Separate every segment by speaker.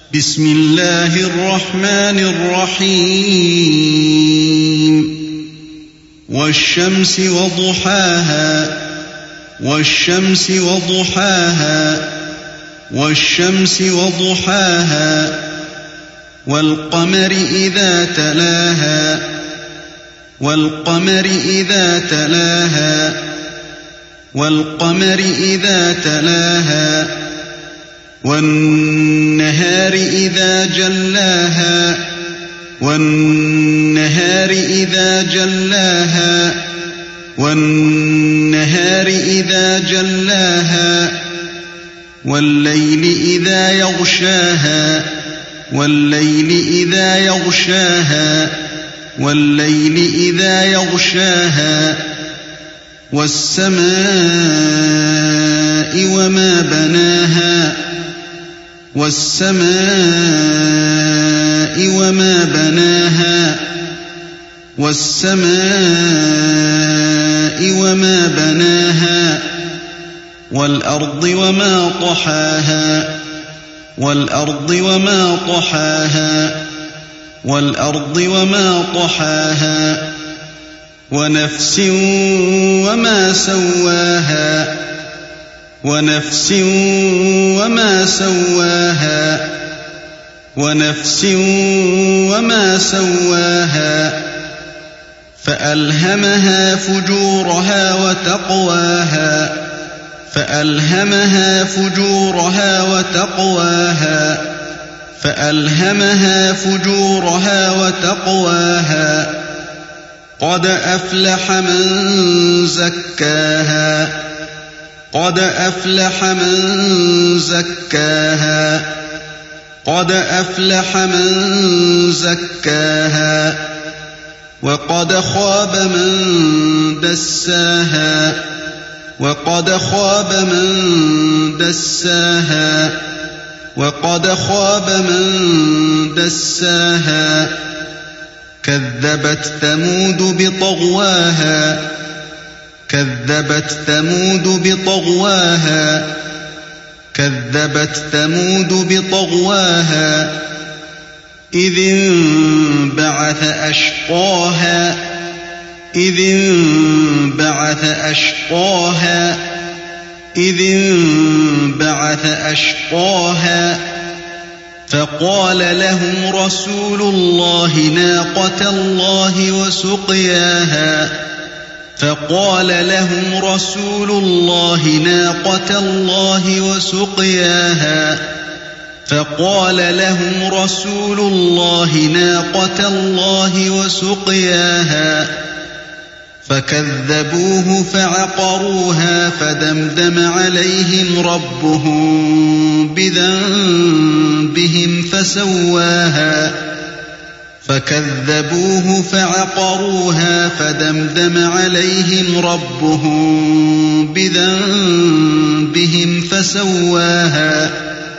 Speaker 1: بسم الله الرحمن الرحيم والشمس وضحاها والشمس وضحاها والشمس وضحاها والقمر إذا تلاها والقمر إذا تلاها والقمر إذا تلاها والنهار إذا جلاها والنهار إذا جلاها والنهار إذا جلاها والليل إذا يغشاها والليل إذا يغشاها والليل إذا يغشاها والسماء وما بناها والسماء وما بناها والسماء وما بناها والأرض وما طحاها والأرض وما طحاها والأرض وما طحاها ونفس وما سواها ونفس وما سواها ونفس وما سواها فألهمها فجورها وتقواها فألهمها فجورها وتقواها فألهمها فجورها وتقواها قد أفلح من زكاها قد أفلح من زكاها قد أفلح من زكاها وقد خاب من دساها وقد خاب من دساها وقد خاب من دساها كذبت ثمود بطغواها كذبت ثمود بطغواها كذبت ثمود بطغواها إذ انبعث أشقاها إذ انبعث أشقاها إذ انبعث أشقاها فقال لهم رسول الله ناقة الله وسقياها فقال لهم رسول الله ناقة الله وسقياها فقال لهم رسول الله ناقة الله وسقياها فكذبوه فعقروها فدمدم عليهم ربهم بذنبهم فسواها فكذبوه فعقروها فدمدم عليهم ربهم بذنبهم فسواها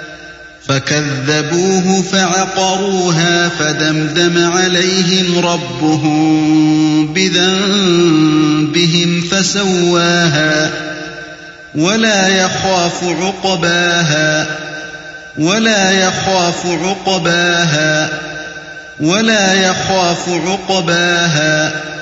Speaker 1: فكذبوه فعقروها فدمدم عليهم ربهم بذنبهم فسواها ولا يخاف عقباها ولا يخاف عقباها ولا يخاف عقباها